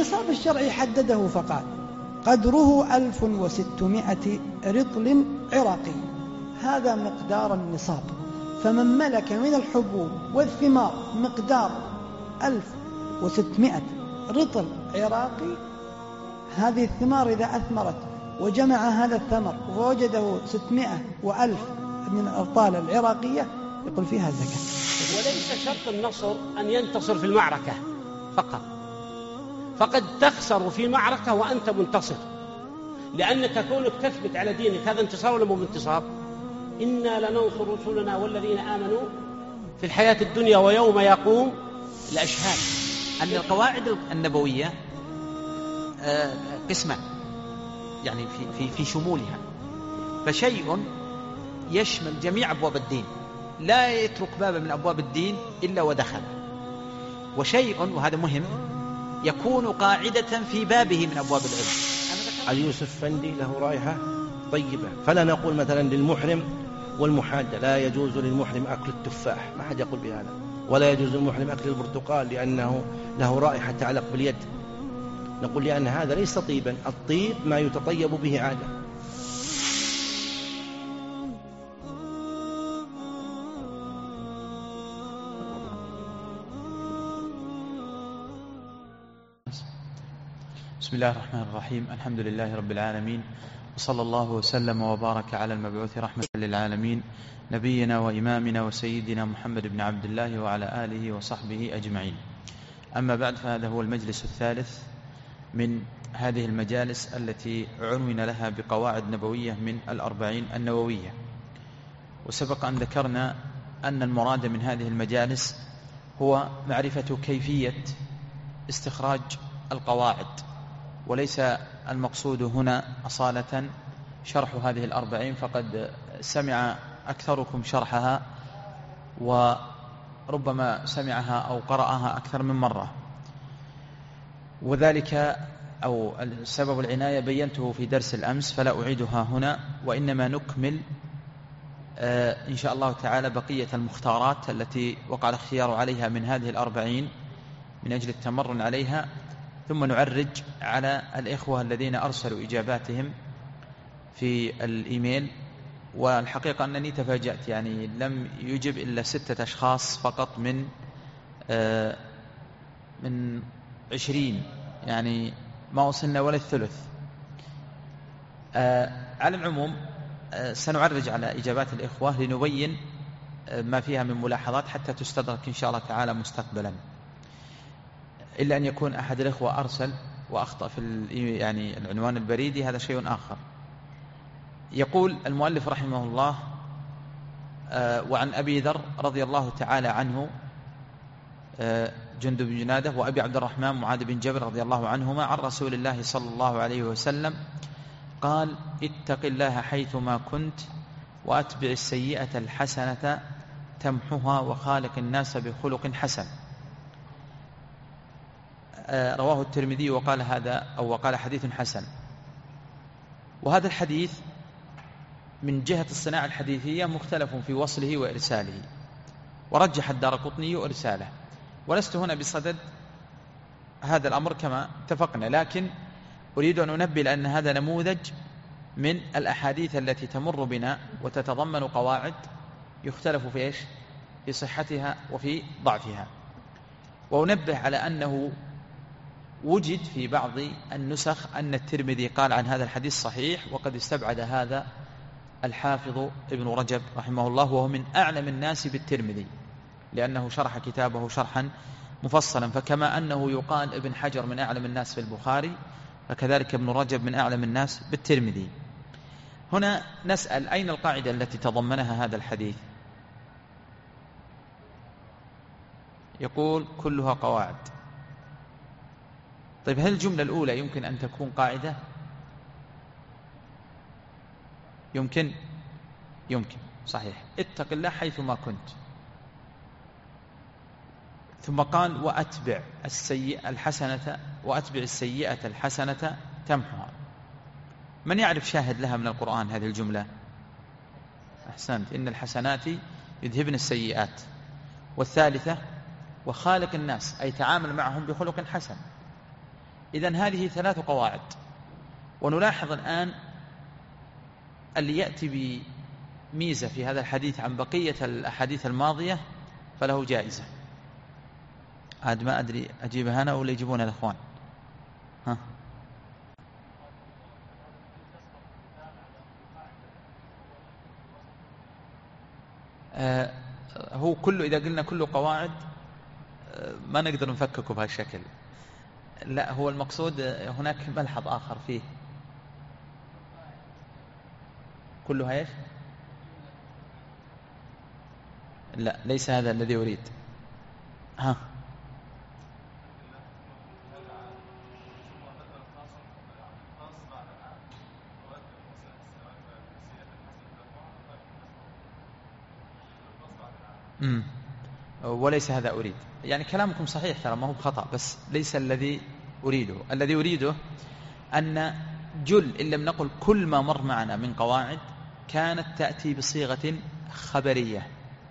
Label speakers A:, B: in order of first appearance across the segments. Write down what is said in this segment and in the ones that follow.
A: النصاب الشرعي حدده فقال قدره 1600 رطل عراقي، هذا مقدار النصاب. فمن ملك من الحبوب والثمار مقدار 1600 رطل عراقي، هذه الثمار إذا أثمرت وجمع هذا الثمر ووجده 600 و1000 من الأرطال العراقية يقول فيها زكاة.
B: وليس شرط النصر أن ينتصر في المعركة فقط، فقد تخسر في معركة وأنت منتصر، لأنك كونك تثبت على دينك هذا انتصار ولا مو انتصار؟ إنا لننصر رسلنا والذين آمنوا في الحياة الدنيا ويوم يقوم الأشهاد.
C: أن القواعد النبوية قسمان يعني في شمولها، فشيء يشمل جميع أبواب الدين لا يترك بابا من أبواب الدين إلا ودخل، وشيء وهذا مهم يكون قاعدة في بابه من أبواب العلم.
D: علي يوسف فندي له رائحة طيبة، فلا نقول مثلا للمحرم والمحاجة لا يجوز للمحرم أكل التفاح، ما حد يقول بهذا، ولا يجوز للمحرم أكل البرتقال لأنه له رائحة تعلق باليد، نقول لأن هذا ليس طيبا، الطيب ما يتطيب به عادة.
E: بسم الله الرحمن الرحيم، الحمد لله رب العالمين، وصلى الله وسلم وبارك على المبعوث رحمة للعالمين نبينا وإمامنا وسيدنا محمد بن عبد الله وعلى آله وصحبه أجمعين. أما بعد، فهذا هو المجلس الثالث من هذه المجالس التي عنون لها بقواعد نبوية من 40 النووية. وسبق أن ذكرنا أن المراد من هذه المجالس هو معرفة كيفية استخراج القواعد، وليس المقصود هنا أصالة شرح هذه 40، فقد سمع أكثركم شرحها وربما سمعها أو قرأها أكثر من مرة، وذلك أو سبب العناية بينته في درس الأمس فلا أعيدها هنا، وإنما نكمل إن شاء الله تعالى بقية المختارات التي وقع الاختيار عليها من هذه 40 من أجل التمرن عليها، ثم نعرج على الإخوة الذين أرسلوا إجاباتهم في الإيميل. والحقيقة أنني تفاجأت، يعني لم يجب إلا 6 أشخاص فقط من 20، يعني ما وصلنا ولا الثلث. على العموم سنعرج على إجابات الإخوة لنبين ما فيها من ملاحظات حتى تستدرك إن شاء الله تعالى مستقبلا، إلا أن يكون أحد الإخوة أرسل وأخطأ في يعني العنوان البريدي، هذا شيء آخر. يقول المؤلف رحمه الله: وعن أبي ذر رضي الله تعالى عنه جندب بن جنادة وأبي عبد الرحمن معاذ بن جبل رضي الله عنهما عن رسول الله صلى الله عليه وسلم قال: اتق الله حيثما كنت وأتبع السيئة الحسنة تمحها وخالق الناس بخلق حسن. رواه الترمذي وقال وقال حديث حسن. وهذا الحديث من جهة الصناعة الحديثية مختلف في وصله وإرساله، ورجح الدارقطني إرساله، ولست هنا بصدد هذا الأمر كما اتفقنا، لكن أريد أن أنبه لأن هذا نموذج من الأحاديث التي تمر بنا وتتضمن قواعد يختلف في صحتها وفي ضعفها. وأنبه على أنه وجد في بعض النسخ أن الترمذي قال عن هذا الحديث صحيح، وقد استبعد هذا الحافظ ابن رجب رحمه الله، وهو من أعلم الناس بالترمذي لأنه شرح كتابه شرحا مفصلا. فكما أنه يقال ابن حجر من أعلم الناس في البخاري، فكذلك ابن رجب من أعلم الناس بالترمذي. هنا نسأل: أين القاعدة التي تضمنها هذا الحديث؟ يقول: كلها قواعد. طيب، هل الجملة الأولى يمكن أن تكون قاعدة؟ يمكن صحيح. اتق الله حيثما كنت، ثم قال: وأتبع السيئة الحسنة تمحها. من يعرف شاهد لها من القرآن هذه الجملة؟ أحسنت، إن الحسنات يذهبن السيئات. والثالثة: وخالق الناس، أي تعامل معهم بخلق حسن. إذن هذه 3 قواعد. ونلاحظ الآن اللي يأتي بميزة في هذا الحديث عن بقية الأحاديث الماضية فله جائزة. عاد ما أدري أجيبها أنا ولا يجيبونها الأخوان. ها؟ هو كله إذا قلنا كله قواعد ما نقدر نفككه بهالشكل. لا، هو المقصود هناك ملحظ آخر فيه. كلها إيش؟ لا، ليس هذا الذي أريد. ها؟ وليس هذا أريد. يعني كلامكم صحيح ترى، ما هو خطأ، بس ليس الذي أريده. الذي أريده أن إن لم نقل كل ما مر معنا من قواعد كانت تأتي بصيغة خبرية،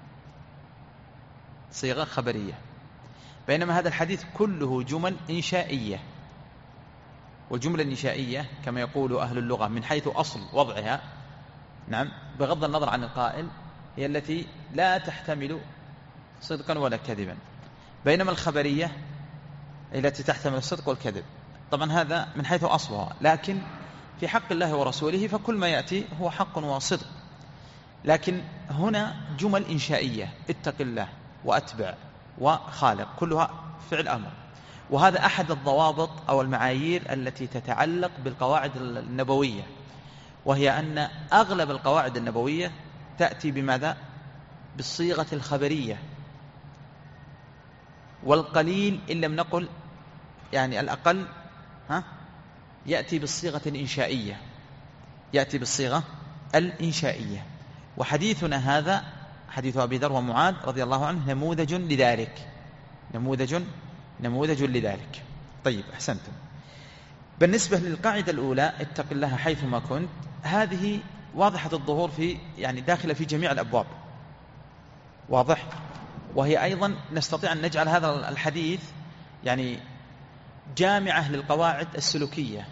E: صيغة خبرية، بينما هذا الحديث كله جمل إنشائية. والجملة الإنشائية كما يقول أهل اللغة من حيث أصل وضعها، نعم، بغض النظر عن القائل، هي التي لا تحتمل صدقا ولا كذبا، بينما الخبرية التي تحتمل الصدق والكذب. طبعا هذا من حيث أصلها، لكن في حق الله ورسوله فكل ما يأتي هو حق وصدق. لكن هنا جمل إنشائية، اتق الله وأتبع وخالق، كلها فعل أمر. وهذا أحد الضوابط أو المعايير التي تتعلق بالقواعد النبوية، وهي أن أغلب القواعد النبوية تأتي بماذا؟ بالصيغة الخبرية، والقليل إن لم نقل يعني الأقل يأتي بالصيغة الإنشائية، يأتي بالصيغة الإنشائية. وحديثنا هذا حديث أبي ذر ومعاذ رضي الله عنه نموذج لذلك، نموذج لذلك. طيب، أحسنتم. بالنسبة للقاعدة الأولى اتق الله حيثما كنت، هذه واضحة الظهور في يعني داخلة في جميع الأبواب، واضح. وهي أيضا نستطيع أن نجعل هذا الحديث يعني جامعة للقواعد السلوكية.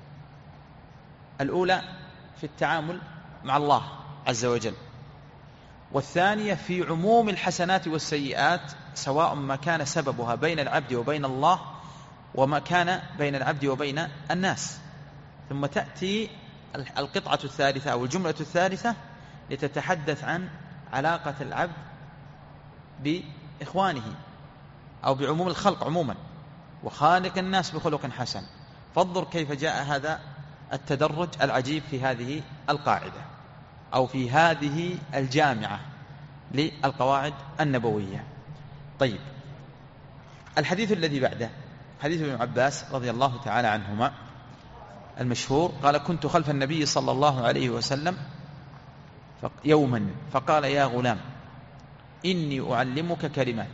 E: الأولى في التعامل مع الله عز وجل، والثانية في عموم الحسنات والسيئات، سواء ما كان سببها بين العبد وبين الله وما كان بين العبد وبين الناس. ثم تأتي القطعة الثالثة أو الجملة الثالثة لتتحدث عن علاقة العبد بإخوانه أو بعموم الخلق عموما، وخالق الناس بخلق حسن. فانظر كيف جاء هذا التدرج العجيب في هذه القاعدة أو في هذه الجامعة للقواعد النبوية. طيب، الحديث الذي بعده حديث ابن عباس رضي الله تعالى عنهما المشهور، قال: كنت خلف النبي صلى الله عليه وسلم يوما فقال: يا غلام إني أعلمك كلمات،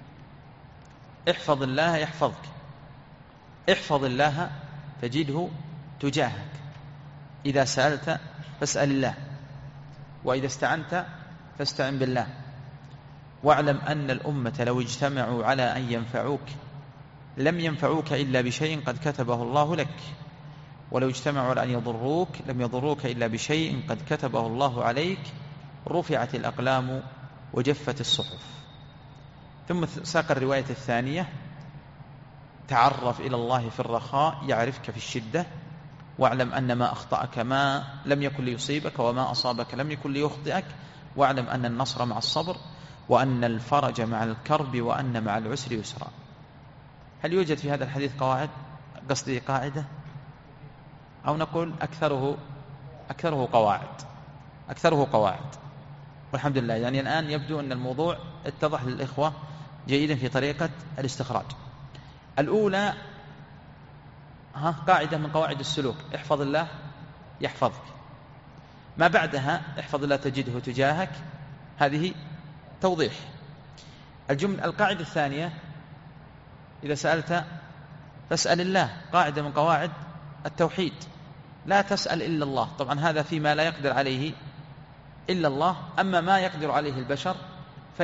E: احفظ الله يحفظك، احفظ الله تجده تجاهك، إذا سألت فاسأل الله، وإذا استعنت فاستعن بالله، واعلم أن الأمة لو اجتمعوا على أن ينفعوك لم ينفعوك إلا بشيء قد كتبه الله لك، ولو اجتمعوا على أن يضروك لم يضروك إلا بشيء قد كتبه الله عليك، رفعت الأقلام وجفت الصحف. ثم ساق الرواية الثانية: تعرف إلى الله في الرخاء يعرفك في الشدة، واعلم أن ما أخطأك ما لم يكن ليصيبك، وما أصابك لم يكن ليخطئك، واعلم أن النصر مع الصبر، وأن الفرج مع الكرب، وأن مع العسر يسرا. هل يوجد في هذا الحديث قواعد؟ قصدي قاعدة، أو نقول أكثره قواعد. والحمد لله، يعني الآن يبدو أن الموضوع اتضح للإخوة جيدا في طريقة الاستخراج. الأولى قاعدة من قواعد السلوك: احفظ الله يحفظك. ما بعدها احفظ الله تجده تجاهك، هذه توضيح. القاعدة الثانية: إذا سألت فاسأل الله، قاعدة من قواعد التوحيد: لا تسأل إلا الله. طبعا هذا فيما لا يقدر عليه إلا الله، أما ما يقدر عليه البشر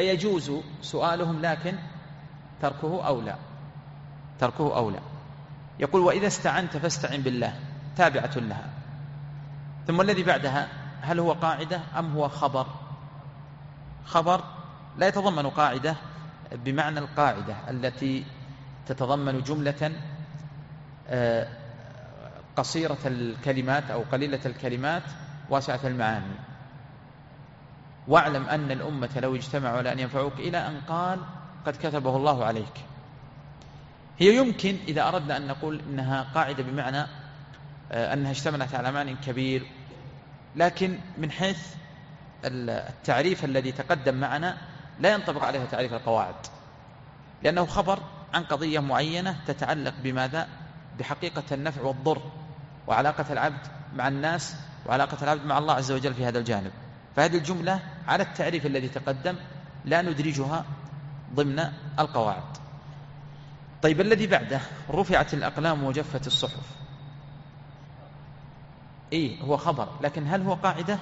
E: فيجوز سؤالهم، لكن تركه أولى. يقول وإذا استعنت فاستعن بالله تابعة لها. ثم الذي بعدها هل هو قاعدة أم هو خبر؟ خبر لا يتضمن قاعدة بمعنى القاعدة التي تتضمن جملة قصيرة الكلمات أو قليلة الكلمات واسعة المعاني. واعلم أن الأمة لو اجتمعوا على أن ينفعوك إلى أن قال قد كتبه الله عليك. هي يمكن إذا أردنا أن نقول إنها قاعدة بمعنى أنها اشتملت على معنى كبير، لكن من حيث التعريف الذي تقدم معنا لا ينطبق عليها تعريف القواعد، لأنه خبر عن قضية معينة تتعلق بماذا؟ بحقيقة النفع والضر وعلاقة العبد مع الناس وعلاقة العبد مع الله عز وجل في هذا الجانب. فهذه الجملة على التعريف الذي تقدم لا ندرجها ضمن القواعد. طيب الذي بعده رفعت الأقلام وجفت الصحف. هو خبر، لكن هل هو قاعدة؟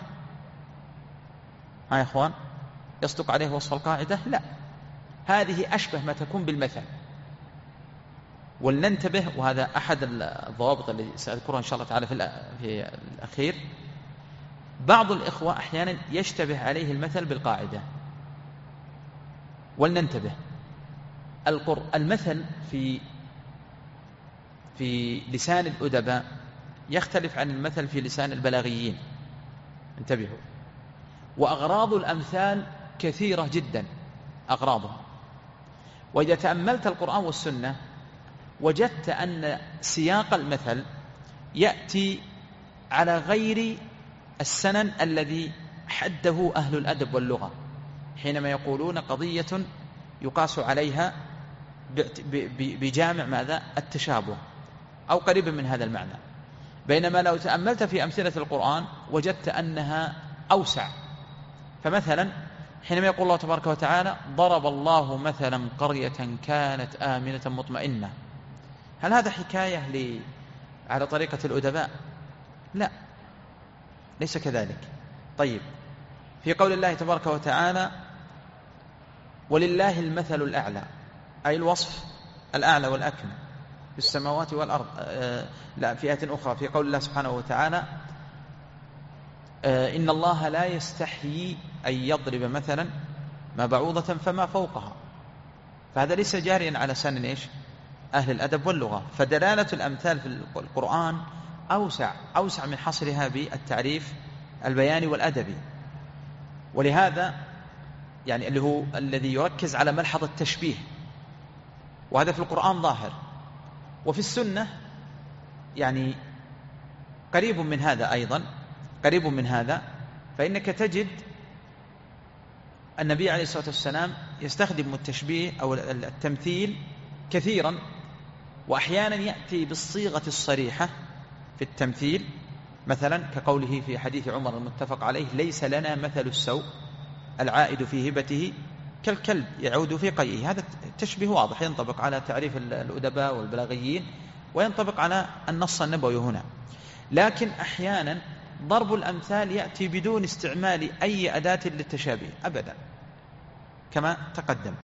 E: يا إخوان يصدق عليه وصف القاعدة؟ لا، هذه أشبه ما تكون بالمثل. ولننتبه، وهذا أحد الضوابط التي سأذكرها إن شاء الله تعالى في الأخير. بعض الإخوة أحيانا يشتبه عليه المثل بالقاعدة، ولننتبه. المثل في لسان الأدباء يختلف عن المثل في لسان البلاغيين، انتبهوا. وأغراض الأمثال كثيرة جدا أغراضها، وإذا تأملت القرآن والسنة وجدت أن سياق المثل يأتي على غير السنن الذي حده أهل الأدب واللغة حينما يقولون قضية يقاس عليها بجامع ماذا؟ التشابه أو قريب من هذا المعنى. بينما لو تأملت في أمثلة القرآن وجدت أنها أوسع. فمثلا حينما يقول الله تبارك وتعالى ضرب الله مثلا قرية كانت آمنة مطمئنة، هل هذا حكاية على طريقة الأدباء؟ لا، ليس كذلك. طيب في قول الله تبارك وتعالى ولله المثل الأعلى، أي الوصف الأعلى والأكمل في السماوات والأرض. لا، في آية أخرى في قول الله سبحانه وتعالى إن الله لا يستحيي أن يضرب مثلا ما بعوضة فما فوقها. فهذا ليس جاريا على سن إيش؟ أهل الأدب واللغة. فدلالة الأمثال في القرآن أوسع من حصرها بالتعريف البياني والأدبي. ولهذا يعني اللي هو الذي يركز على ملحظ التشبيه، وهذا في القرآن ظاهر، وفي السنة يعني قريب من هذا أيضا، قريب من هذا. فإنك تجد النبي عليه الصلاة والسلام يستخدم التشبيه أو التمثيل كثيرا، وأحيانا يأتي بالصيغة الصريحة في التمثيل، مثلا كقوله في حديث عمر المتفق عليه ليس لنا مثل السوء العائد في هبته كالكلب يعود في قيئه. هذا التشبيه واضح، ينطبق على تعريف الأدباء والبلاغيين وينطبق على النص النبوي هنا. لكن أحيانا ضرب الأمثال يأتي بدون استعمال أي أداة للتشابه أبدا كما تقدم.